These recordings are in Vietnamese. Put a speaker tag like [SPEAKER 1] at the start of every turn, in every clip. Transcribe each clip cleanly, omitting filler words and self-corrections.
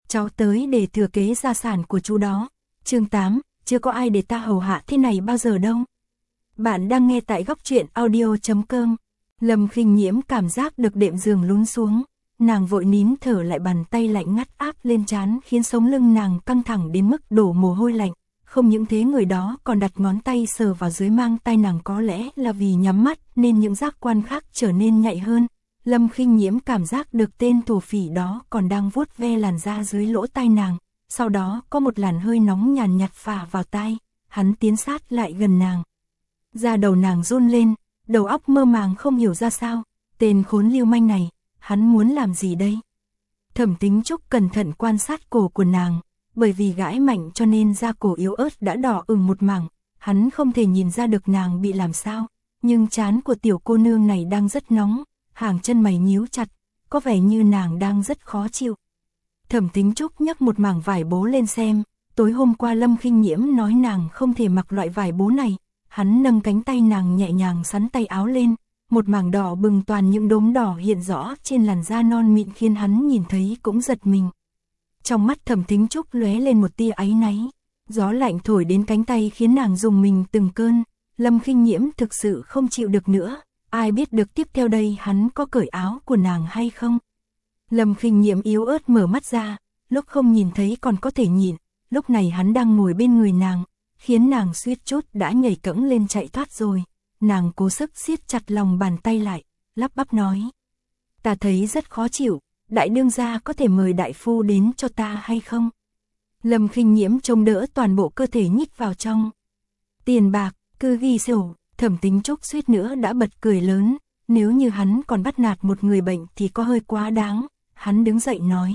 [SPEAKER 1] cháu tới để thừa kế gia sản của chú đó. Chương 8, chưa có ai để ta hầu hạ thế này bao giờ đâu. Bạn đang nghe tại góc truyện audio.com. Lâm Khinh Nhiễm cảm giác được đệm giường lún xuống, nàng vội nín thở lại, bàn tay lạnh ngắt áp lên trán khiến sống lưng nàng căng thẳng đến mức đổ mồ hôi lạnh. Không những thế, người đó còn đặt ngón tay sờ vào dưới mang tai nàng, có lẽ là vì nhắm mắt nên những giác quan khác trở nên nhạy hơn. Lâm Khinh Nhiễm cảm giác được tên thổ phỉ đó còn đang vuốt ve làn da dưới lỗ tai nàng, sau đó có một làn hơi nóng nhàn nhạt phả vào tai, hắn tiến sát lại gần nàng. Da đầu nàng run lên, đầu óc mơ màng không hiểu ra sao, tên khốn lưu manh này, hắn muốn làm gì đây? Thẩm Tính Trúc cẩn thận quan sát cổ của nàng, bởi vì gãi mạnh cho nên da cổ yếu ớt đã đỏ ửng một mảng, hắn không thể nhìn ra được nàng bị làm sao, nhưng trán của tiểu cô nương này đang rất nóng, hàng chân mày nhíu chặt, có vẻ như nàng đang rất khó chịu. Thẩm Tính Trúc nhấc một mảng vải bố lên xem, tối hôm qua Lâm Khinh Nhiễm nói nàng không thể mặc loại vải bố này, hắn nâng cánh tay nàng nhẹ nhàng xắn tay áo lên, một mảng đỏ bừng toàn những đốm đỏ hiện rõ trên làn da non mịn khiến hắn nhìn thấy cũng giật mình. Trong mắt Thẩm Tính Trúc lóe lên một tia áy náy, gió lạnh thổi đến cánh tay khiến nàng rùng mình từng cơn. Lâm Khinh Nhiễm thực sự không chịu được nữa, ai biết được tiếp theo đây hắn có cởi áo của nàng hay không. Lâm Khinh Nhiễm yếu ớt mở mắt ra, lúc không nhìn thấy còn có thể nhịn, lúc này hắn đang ngồi bên người nàng, khiến nàng suýt chút đã nhảy cẫng lên chạy thoát rồi. Nàng cố sức siết chặt lòng bàn tay lại, lắp bắp nói: "Ta thấy rất khó chịu, đại đương gia có thể mời đại phu đến cho ta hay không?" Lâm Khinh Nhiễm chống đỡ toàn bộ cơ thể nhích vào trong. "Tiền bạc, cứ ghi sổ." Thẩm Tính Trúc suýt nữa đã bật cười lớn, nếu như hắn còn bắt nạt một người bệnh thì có hơi quá đáng. Hắn đứng dậy nói: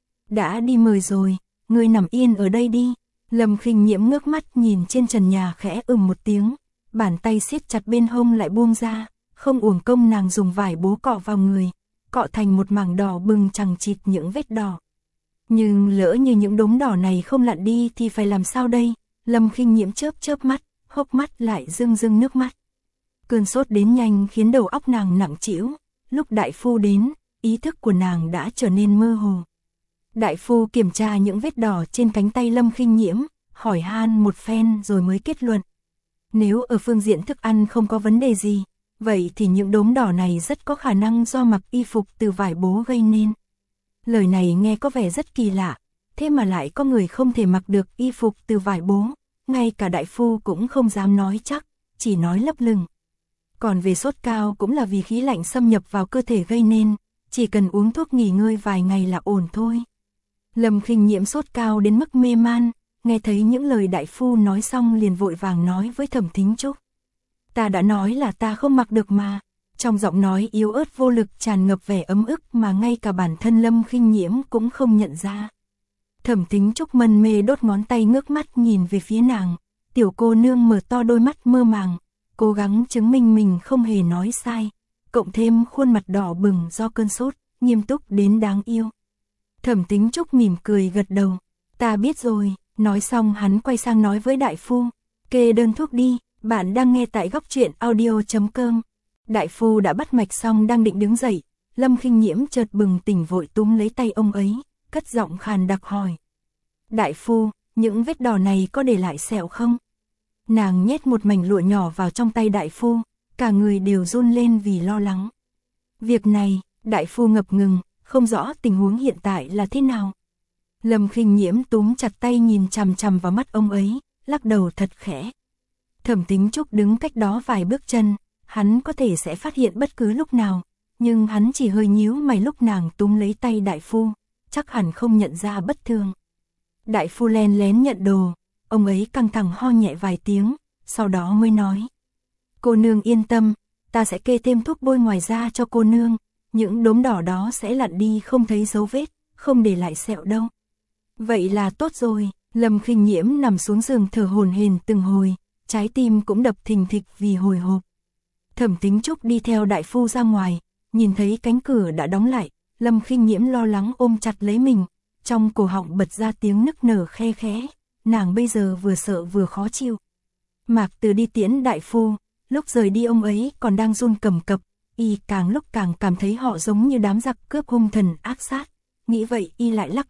[SPEAKER 1] "Đã đi mời rồi, ngươi nằm yên ở đây đi." Lâm Khinh Nhiễm ngước mắt nhìn trên trần nhà, khẽ một tiếng, bàn tay siết chặt bên hông lại buông ra, không uổng công nàng dùng vải bố cọ vào người, cọ thành một mảng đỏ bừng chằng chịt những vết đỏ. Nhưng lỡ như những đốm đỏ này không lặn đi thì phải làm sao đây? Lâm Khinh Nhiễm chớp mắt, hốc mắt lại rưng rưng nước mắt. Cơn sốt đến nhanh khiến đầu óc nàng nặng trĩu, lúc đại phu đến, ý thức của nàng đã trở nên mơ hồ. Đại phu kiểm tra những vết đỏ trên cánh tay Lâm Khinh Nhiễm, hỏi han một phen rồi mới kết luận. Nếu ở phương diện thức ăn không có vấn đề gì, vậy thì những đốm đỏ này rất có khả năng do mặc y phục từ vải bố gây nên. Lời này nghe có vẻ rất kỳ lạ, thế mà lại có người không thể mặc được y phục từ vải bố, ngay cả đại phu cũng không dám nói chắc, chỉ nói lấp lửng. Còn về sốt cao cũng là vì khí lạnh xâm nhập vào cơ thể gây nên, chỉ cần uống thuốc nghỉ ngơi vài ngày là ổn thôi. Lâm Khinh Nhiễm sốt cao đến mức mê man, nghe thấy những lời đại phu nói xong liền vội vàng nói với Thẩm Tính Trúc: "Ta đã nói là ta không mặc được mà." Trong giọng nói yếu ớt vô lực tràn ngập vẻ ấm ức mà ngay cả bản thân Lâm Khinh Nhiễm cũng không nhận ra. Thẩm Tính Trúc mân mê đốt ngón tay, ngước mắt nhìn về phía nàng, tiểu cô nương mở to đôi mắt mơ màng, cố gắng chứng minh mình không hề nói sai, cộng thêm khuôn mặt đỏ bừng do cơn sốt, nghiêm túc đến đáng yêu. Thẩm Tính Trúc mỉm cười gật đầu: "Ta biết rồi." Nói xong hắn quay sang nói với đại phu: "Kê đơn thuốc đi." Bạn đang nghe tại góc truyện audio.com. Đại phu đã bắt mạch xong đang định đứng dậy, Lâm Khinh Nhiễm chợt bừng tỉnh, vội túm lấy tay ông ấy, cất giọng khàn đặc hỏi: "Đại phu, những vết đỏ này có để lại sẹo không?" Nàng nhét một mảnh lụa nhỏ vào trong tay đại phu, cả người đều run lên vì lo lắng. Việc này, đại phu ngập ngừng, không rõ tình huống hiện tại là thế nào. Lâm Khinh Nhiễm túm chặt tay nhìn chằm chằm vào mắt ông ấy, lắc đầu thật khẽ. Thẩm Tính Trúc đứng cách đó vài bước chân, hắn có thể sẽ phát hiện bất cứ lúc nào, nhưng hắn chỉ hơi nhíu mày lúc nàng túm lấy tay đại phu, chắc hẳn không nhận ra bất thường. Đại phu len lén nhận đồ, ông ấy căng thẳng ho nhẹ vài tiếng, sau đó mới nói: "Cô nương yên tâm, ta sẽ kê thêm thuốc bôi ngoài da cho cô nương, những đốm đỏ đó sẽ lặn đi không thấy dấu vết, không để lại sẹo đâu." "Vậy là tốt rồi." Lâm Khinh Nhiễm nằm xuống giường thở hổn hển từng hồi, trái tim cũng đập thình thịch vì hồi hộp. Thẩm Tính Trúc đi theo đại phu ra ngoài, nhìn thấy cánh cửa đã đóng lại, Lâm Khinh Nhiễm lo lắng ôm chặt lấy mình, trong cổ họng bật ra tiếng nức nở khe khẽ, nàng bây giờ vừa sợ vừa khó chịu. Mạc Từ đi tiễn đại phu, lúc rời đi ông ấy còn đang run cầm cập, y càng lúc càng cảm thấy họ giống như đám giặc cướp hung thần ác sát, nghĩ vậy y lại lắc đầu,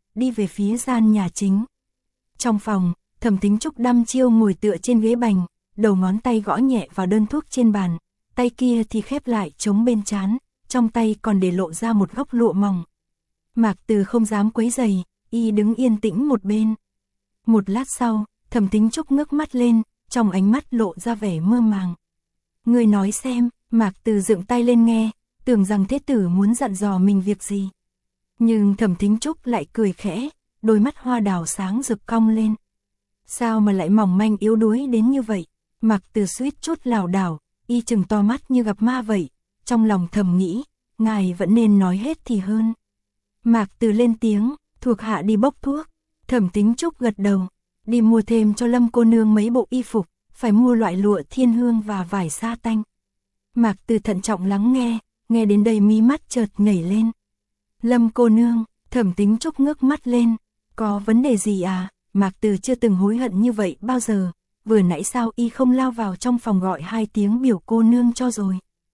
[SPEAKER 1] đi về phía gian nhà chính. Trong phòng, Thẩm Tính Trúc đăm chiêu ngồi tựa trên ghế bành, đầu ngón tay gõ nhẹ vào đơn thuốc trên bàn, tay kia thì khép lại chống bên trán, trong tay còn để lộ ra một góc lụa mỏng. Mạc Từ không dám quấy rầy, y đứng yên tĩnh một bên. Một lát sau, Thẩm Tính Trúc ngước mắt lên, trong ánh mắt lộ ra vẻ mơ màng. Người nói xem, Mạc Từ dựng tay lên nghe, tưởng rằng thế tử muốn dặn dò mình việc gì. Nhưng Thẩm Tính Trúc lại cười khẽ, đôi mắt hoa đào sáng rực cong lên. Sao mà lại mỏng manh yếu đuối đến như vậy? Mạc Từ suýt chút lảo đảo, y chừng to mắt như gặp ma vậy, trong lòng thầm nghĩ, ngài vẫn nên nói hết thì hơn. Mạc Từ lên tiếng, thuộc hạ đi bốc thuốc. Thẩm Tính Trúc gật đầu, đi mua thêm cho Lâm cô nương mấy bộ y phục, phải mua loại lụa thiên hương và vải sa tanh. Mạc Từ thận trọng lắng nghe, nghe đến đây mí mắt chợt nhảy lên. Lâm cô nương, Thẩm Tính Trúc ngước mắt lên, có vấn đề gì à? Mạc Từ chưa từng hối hận như vậy bao giờ, vừa nãy sao y không lao vào trong phòng gọi 2 tiếng biểu cô nương cho rồi.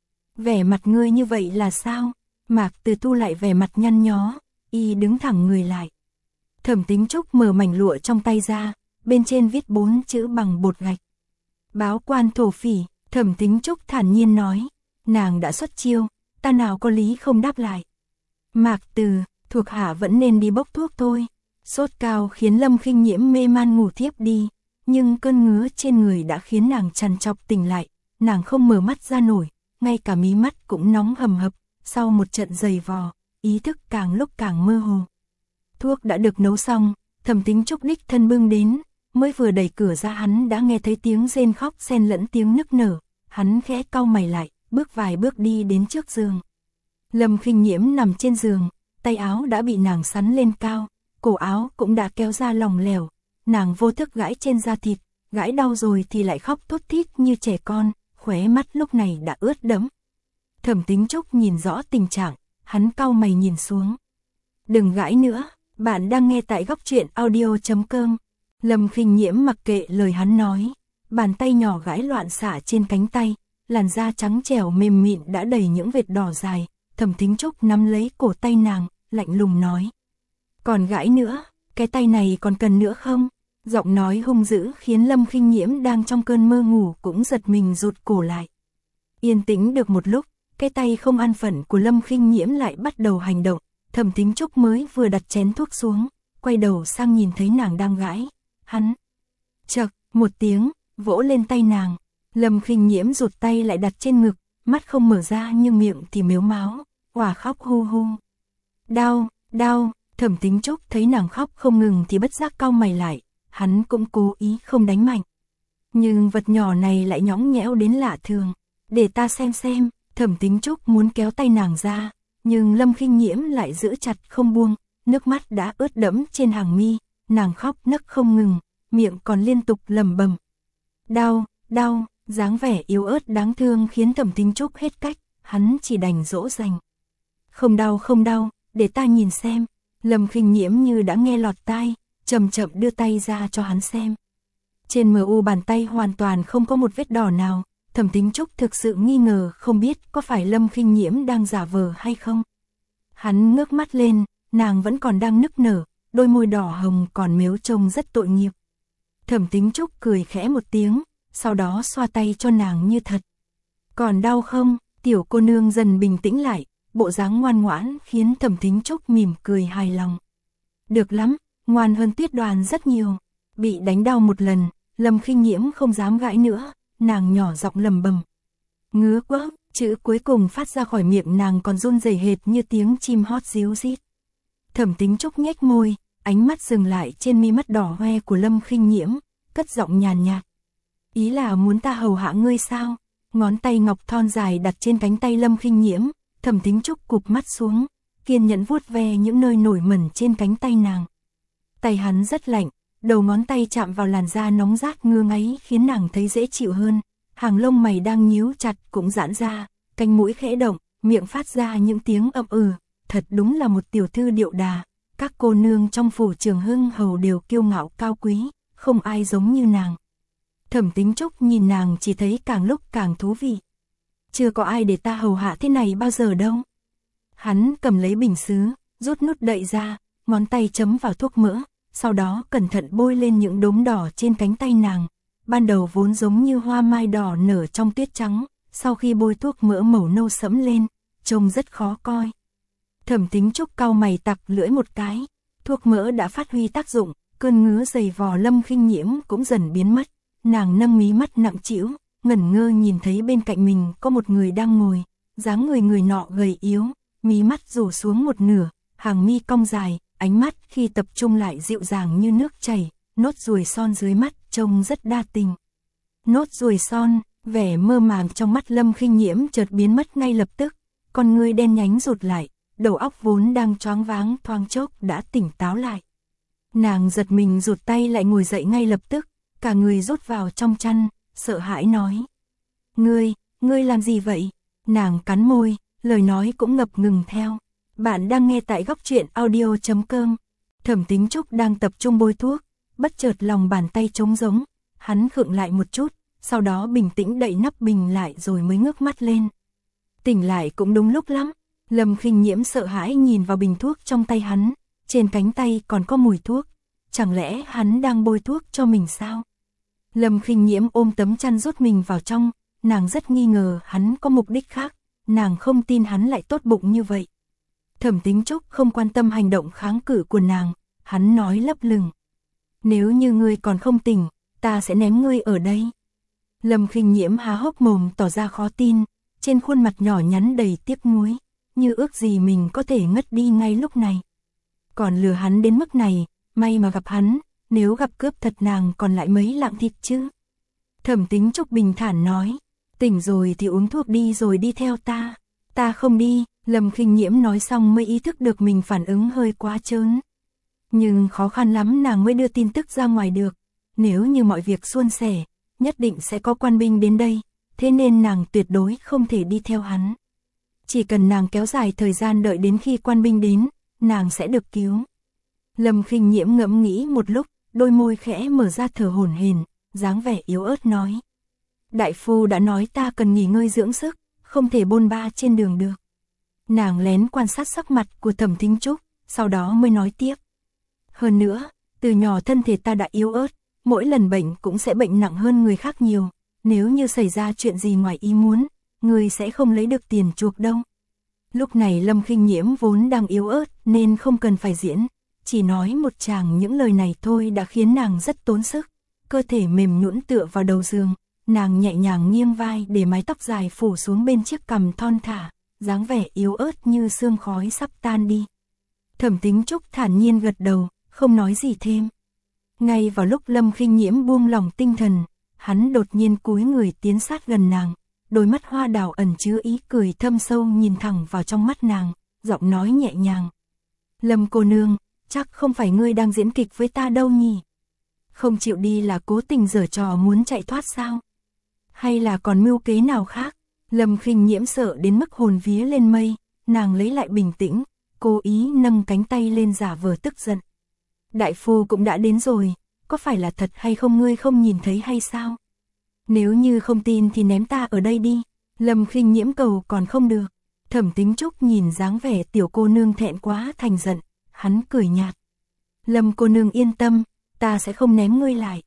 [SPEAKER 1] Vẻ mặt ngươi như vậy là sao? Mạc Từ thu lại vẻ mặt nhăn nhó, y đứng thẳng người lại. Thẩm Tính Trúc mở mảnh lụa trong tay ra, bên trên viết 4 chữ bằng bột gạch. Báo quan thổ phỉ. Thẩm Tính Trúc thản nhiên nói, nàng đã xuất chiêu, ta nào có lý không đáp lại. Mạc Từ, thuộc hạ vẫn nên đi bốc thuốc thôi. Sốt cao khiến Lâm Khinh Nhiễm mê man ngủ thiếp đi, nhưng cơn ngứa trên người đã khiến nàng trằn trọc tỉnh lại, nàng không mở mắt ra nổi, ngay cả mí mắt cũng nóng hầm hập, sau một trận giày vò, ý thức càng lúc càng mơ hồ. Thuốc đã được nấu xong, Thẩm Tính Trúc đích thân bưng đến, mới vừa đẩy cửa ra hắn đã nghe thấy tiếng rên khóc xen lẫn tiếng nức nở, hắn khẽ cau mày lại, bước vài bước đi đến trước giường. Lâm Khinh Nhiễm nằm trên giường, tay áo đã bị nàng sắn lên cao, cổ áo cũng đã kéo ra lỏng lẻo, nàng vô thức gãi trên da thịt, gãi đau rồi thì lại khóc thút thít như trẻ con, khóe mắt lúc này đã ướt đẫm. Thẩm Tính Trúc nhìn rõ tình trạng, hắn cau mày nhìn xuống. Đừng gãi nữa, bạn đang nghe tại góc truyện audio.com. Lâm Khinh Nhiễm mặc kệ lời hắn nói, bàn tay nhỏ gãi loạn xạ trên cánh tay, làn da trắng trẻo mềm mịn đã đầy những vệt đỏ dài. Thẩm Tính Trúc nắm lấy cổ tay nàng, lạnh lùng nói. Còn gãi nữa, cái tay này còn cần nữa không? Giọng nói hung dữ khiến Lâm Khinh Nhiễm đang trong cơn mơ ngủ cũng giật mình rụt cổ lại. Yên tĩnh được một lúc, cái tay không an phận của Lâm Khinh Nhiễm lại bắt đầu hành động. Thẩm Tính Trúc mới vừa đặt chén thuốc xuống, quay đầu sang nhìn thấy nàng đang gãi. Hắn chậc một tiếng, vỗ lên tay nàng. Lâm Khinh Nhiễm rụt tay lại đặt trên ngực, mắt không mở ra nhưng miệng thì mếu máo, òa khóc hu hu. Đau, đau. Thẩm Tính Trúc thấy nàng khóc không ngừng thì bất giác cau mày lại, hắn cũng cố ý không đánh mạnh. Nhưng vật nhỏ này lại nhõng nhẽo đến lạ thường. Để ta xem. Thẩm Tính Trúc muốn kéo tay nàng ra, nhưng Lâm Khinh Nhiễm lại giữ chặt không buông, nước mắt đã ướt đẫm trên hàng mi, nàng khóc nấc không ngừng, miệng còn liên tục lẩm bẩm. Đau, đau. Dáng vẻ yếu ớt đáng thương khiến Thẩm Tính Trúc hết cách, hắn chỉ đành dỗ dành. Không đau, để ta nhìn xem. Lâm Khinh Nhiễm như đã nghe lọt tai, chậm chậm đưa tay ra cho hắn xem. Trên mu bàn tay hoàn toàn không có một vết đỏ nào, Thẩm Tính Trúc thực sự nghi ngờ không biết có phải Lâm Khinh Nhiễm đang giả vờ hay không. Hắn ngước mắt lên, nàng vẫn còn đang nức nở, đôi môi đỏ hồng còn mếu trông rất tội nghiệp. Thẩm Tính Trúc cười khẽ một tiếng, sau đó xoa tay cho nàng như thật. Còn đau không? Tiểu cô nương dần bình tĩnh lại, bộ dáng ngoan ngoãn khiến Thẩm Tính Trúc mỉm cười hài lòng. Được lắm, ngoan hơn Tuyết Đoàn rất nhiều. Bị đánh đau một lần, Lâm Khinh Nhiễm không dám gãi nữa, nàng nhỏ giọng lẩm bẩm. Ngứa quá, chữ cuối cùng phát ra khỏi miệng nàng còn run rẩy hệt như tiếng chim hót ríu rít. Thẩm Tính Trúc nhếch môi, ánh mắt dừng lại trên mi mắt đỏ hoe của Lâm Khinh Nhiễm, cất giọng nhàn nhạt. Ý là muốn ta hầu hạ ngươi sao? Ngón tay ngọc thon dài đặt trên cánh tay Lâm Khinh Nhiễm, Thẩm Tính Trúc cụp mắt xuống, kiên nhẫn vuốt ve những nơi nổi mẩn trên cánh tay nàng. Tay hắn rất lạnh, đầu ngón tay chạm vào làn da nóng rát ngứa ngáy khiến nàng thấy dễ chịu hơn, hàng lông mày đang nhíu chặt cũng giãn ra, cánh mũi khẽ động, miệng phát ra những tiếng ậm thật đúng là một tiểu thư điệu đà, các cô nương trong phủ Trường Hưng hầu đều kiêu ngạo cao quý, không ai giống như nàng. Thẩm Tính Trúc nhìn nàng chỉ thấy càng lúc càng thú vị. Chưa có ai để ta hầu hạ thế này bao giờ đâu. Hắn cầm lấy bình sứ, rút nút đậy ra, ngón tay chấm vào thuốc mỡ, sau đó cẩn thận bôi lên những đốm đỏ trên cánh tay nàng. Ban đầu vốn giống như hoa mai đỏ nở trong tuyết trắng, sau khi bôi thuốc mỡ màu nâu sẫm lên, trông rất khó coi. Thẩm Tính Trúc cau mày tặc lưỡi một cái, thuốc mỡ đã phát huy tác dụng, cơn ngứa dày vò Lâm Khinh Nhiễm cũng dần biến mất. Nàng nâng mí mắt nặng trĩu, ngẩn ngơ nhìn thấy bên cạnh mình có một người đang ngồi, dáng người nọ gầy yếu, mí mắt rủ xuống một nửa, hàng mi cong dài, ánh mắt khi tập trung lại dịu dàng như nước chảy, nốt ruồi son dưới mắt trông rất đa tình. Nốt ruồi son, vẻ mơ màng trong mắt Lâm Khinh Nhiễm chợt biến mất ngay lập tức, con ngươi đen nhánh rụt lại, đầu óc vốn đang choáng váng thoáng chốc đã tỉnh táo lại. Nàng giật mình rụt tay lại ngồi dậy ngay lập tức, cả người rút vào trong chăn, sợ hãi nói. Ngươi làm gì vậy? Nàng cắn môi, lời nói cũng ngập ngừng theo. Bạn đang nghe tại góc truyện audio.com. Thẩm Tính Trúc đang tập trung bôi thuốc, bất chợt lòng bàn tay trống rỗng, hắn khựng lại một chút, sau đó bình tĩnh đậy nắp bình lại rồi mới ngước mắt lên. Tỉnh lại cũng đúng lúc lắm, Lâm Khinh Nhiễm sợ hãi nhìn vào bình thuốc trong tay hắn, trên cánh tay còn có mùi thuốc, chẳng lẽ hắn đang bôi thuốc cho mình sao? Lâm Khinh Nhiễm ôm tấm chăn rút mình vào trong, nàng rất nghi ngờ hắn có mục đích khác, nàng không tin hắn lại tốt bụng như vậy. Thẩm Tính Trúc không quan tâm hành động kháng cự của nàng, hắn nói lấp lửng. Nếu như ngươi còn không tỉnh, ta sẽ ném ngươi ở đây. Lâm Khinh Nhiễm há hốc mồm tỏ ra khó tin, trên khuôn mặt nhỏ nhắn đầy tiếc nuối, như ước gì mình có thể ngất đi ngay lúc này. Còn lừa hắn đến mức này, may mà gặp hắn, nếu gặp cướp thật nàng còn lại mấy lạng thịt chứ. Thẩm Tính Trúc bình thản nói, tỉnh rồi thì uống thuốc đi rồi đi theo ta. Ta không đi, Lâm Khinh Nhiễm nói xong mới ý thức được mình phản ứng hơi quá trớn. Nhưng khó khăn lắm nàng mới đưa tin tức ra ngoài được, nếu như mọi việc suôn sẻ, nhất định sẽ có quan binh đến đây, thế nên nàng tuyệt đối không thể đi theo hắn. Chỉ cần nàng kéo dài thời gian đợi đến khi quan binh đến, nàng sẽ được cứu. Lâm Khinh Nhiễm ngẫm nghĩ một lúc, đôi môi khẽ mở ra thở hổn hển, dáng vẻ yếu ớt nói. Đại phu đã nói ta cần nghỉ ngơi dưỡng sức, không thể bôn ba trên đường được. Nàng lén quan sát sắc mặt của Thẩm Tính Trúc, sau đó mới nói tiếp. Hơn nữa, từ nhỏ thân thể ta đã yếu ớt, mỗi lần bệnh cũng sẽ bệnh nặng hơn người khác nhiều. Nếu như xảy ra chuyện gì ngoài ý muốn, người sẽ không lấy được tiền chuộc đâu. Lúc này Lâm Khinh Nhiễm vốn đang yếu ớt nên không cần phải diễn, chỉ nói một tràng những lời này thôi đã khiến nàng rất tốn sức. Cơ thể mềm nhũn tựa vào đầu giường, nàng nhẹ nhàng nghiêng vai để mái tóc dài phủ xuống bên chiếc cằm thon thả, dáng vẻ yếu ớt như sương khói sắp tan đi. Thẩm Tính Trúc thản nhiên gật đầu, không nói gì thêm. Ngay vào lúc Lâm Khinh Nhiễm buông lỏng tinh thần, hắn đột nhiên cúi người tiến sát gần nàng, đôi mắt hoa đào ẩn chứa ý cười thâm sâu nhìn thẳng vào trong mắt nàng, giọng nói nhẹ nhàng. Lâm cô nương, chắc không phải ngươi đang diễn kịch với ta đâu nhỉ? Không chịu đi là cố tình giở trò muốn chạy thoát sao? Hay là còn mưu kế nào khác? Lâm Khinh Nhiễm sợ đến mức hồn vía lên mây, nàng lấy lại bình tĩnh, cố ý nâng cánh tay lên giả vờ tức giận. Đại phu cũng đã đến rồi, có phải là thật hay không ngươi không nhìn thấy hay sao? Nếu như không tin thì ném ta ở đây đi. Lâm Khinh Nhiễm cầu còn không được. Thẩm Tính Trúc nhìn dáng vẻ tiểu cô nương thẹn quá thành giận, hắn cười nhạt. Lâm cô nương yên tâm, ta sẽ không ném ngươi lại.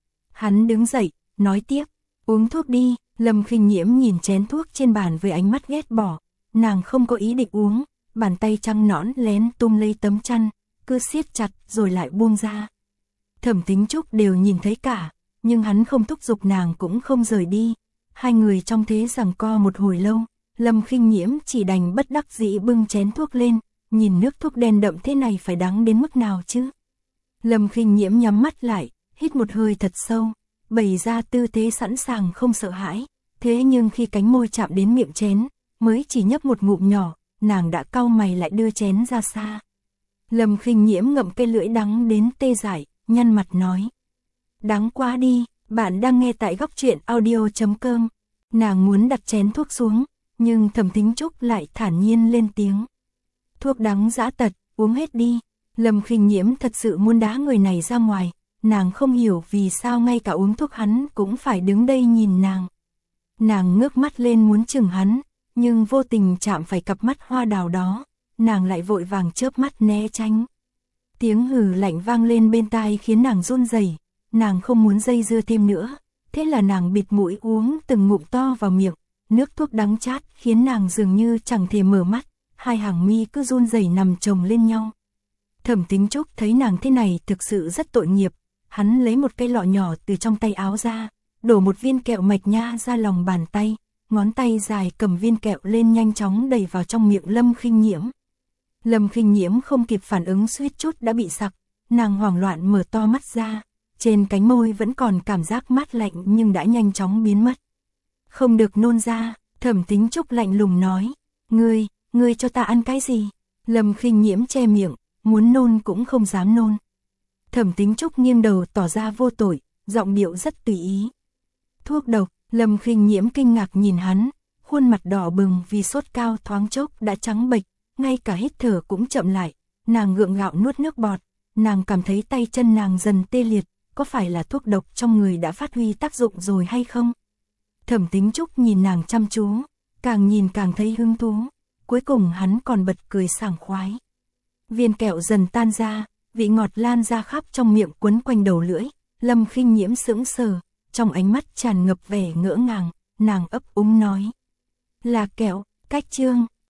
[SPEAKER 1] Hắn đứng dậy, nói tiếp, uống thuốc đi. Lâm Khinh Nhiễm nhìn chén thuốc trên bàn với ánh mắt ghét bỏ, nàng không có ý định uống, bàn tay trắng nõn lén tung lấy tấm chăn, cứ siết chặt rồi lại buông ra. Thẩm Tính Trúc đều nhìn thấy cả, nhưng hắn không thúc giục nàng cũng không rời đi. Hai người trong thế giằng co một hồi lâu, Lâm Khinh Nhiễm chỉ đành bất đắc dĩ bưng chén thuốc lên, nhìn nước thuốc đen đậm thế này phải đắng đến mức nào chứ. Lâm Khinh Nhiễm nhắm mắt lại, hít một hơi thật sâu, bày ra tư thế sẵn sàng không sợ hãi, thế nhưng khi cánh môi chạm đến miệng chén, mới chỉ nhấp một ngụm nhỏ, nàng đã cau mày lại đưa chén ra xa. Lâm Khinh Nhiễm ngậm cây lưỡi đắng đến tê dại, nhăn mặt nói. Đắng quá đi, bạn đang nghe tại góc truyện audio.com. Nàng muốn đặt chén thuốc xuống, nhưng Thẩm Tính Trúc lại thản nhiên lên tiếng. Thuốc đắng dã tật, uống hết đi. Lâm Khinh Nhiễm thật sự muốn đá người này ra ngoài, nàng không hiểu vì sao ngay cả uống thuốc hắn cũng phải đứng đây nhìn nàng. Nàng ngước mắt lên muốn chừng hắn, nhưng vô tình chạm phải cặp mắt hoa đào đó, nàng lại vội vàng chớp mắt né tránh. Tiếng hừ lạnh vang lên bên tai khiến nàng run rẩy, nàng không muốn dây dưa thêm nữa, thế là nàng bịt mũi uống từng ngụm to vào miệng, nước thuốc đắng chát khiến nàng dường như chẳng thể mở mắt, hai hàng mi cứ run rẩy nằm chồng lên nhau. Thẩm Tính Trúc thấy nàng thế này thực sự rất tội nghiệp, hắn lấy một cây lọ nhỏ từ trong tay áo ra, đổ một viên kẹo mạch nha ra lòng bàn tay, ngón tay dài cầm viên kẹo lên nhanh chóng đẩy vào trong miệng Lâm Khinh Nhiễm. Lâm Khinh Nhiễm không kịp phản ứng suýt chút đã bị sặc, nàng hoảng loạn mở to mắt ra, trên cánh môi vẫn còn cảm giác mát lạnh nhưng đã nhanh chóng biến mất. Không được nôn ra, Thẩm Tính Trúc lạnh lùng nói, ngươi cho ta ăn cái gì? Lâm Khinh Nhiễm che miệng, muốn nôn cũng không dám nôn. Thẩm Tính Trúc nghiêng đầu tỏ ra vô tội, giọng điệu rất tùy ý. Thuốc độc. Lâm Khinh Nhiễm kinh ngạc nhìn hắn, khuôn mặt đỏ bừng vì sốt cao thoáng chốc đã trắng bệch, ngay cả hít thở cũng chậm lại, nàng gượng gạo nuốt nước bọt, nàng cảm thấy tay chân nàng dần tê liệt, có phải là thuốc độc trong người đã phát huy tác dụng rồi hay không? Thẩm Tính Trúc nhìn nàng chăm chú, càng nhìn càng thấy hứng thú, cuối cùng hắn còn bật cười sảng khoái. Viên kẹo dần tan ra, vị ngọt lan ra khắp trong miệng quấn quanh đầu lưỡi, Lâm Khinh Nhiễm sững sờ, trong ánh mắt tràn ngập vẻ ngỡ ngàng, nàng ấp úng nói. Là kẹo, cách chương.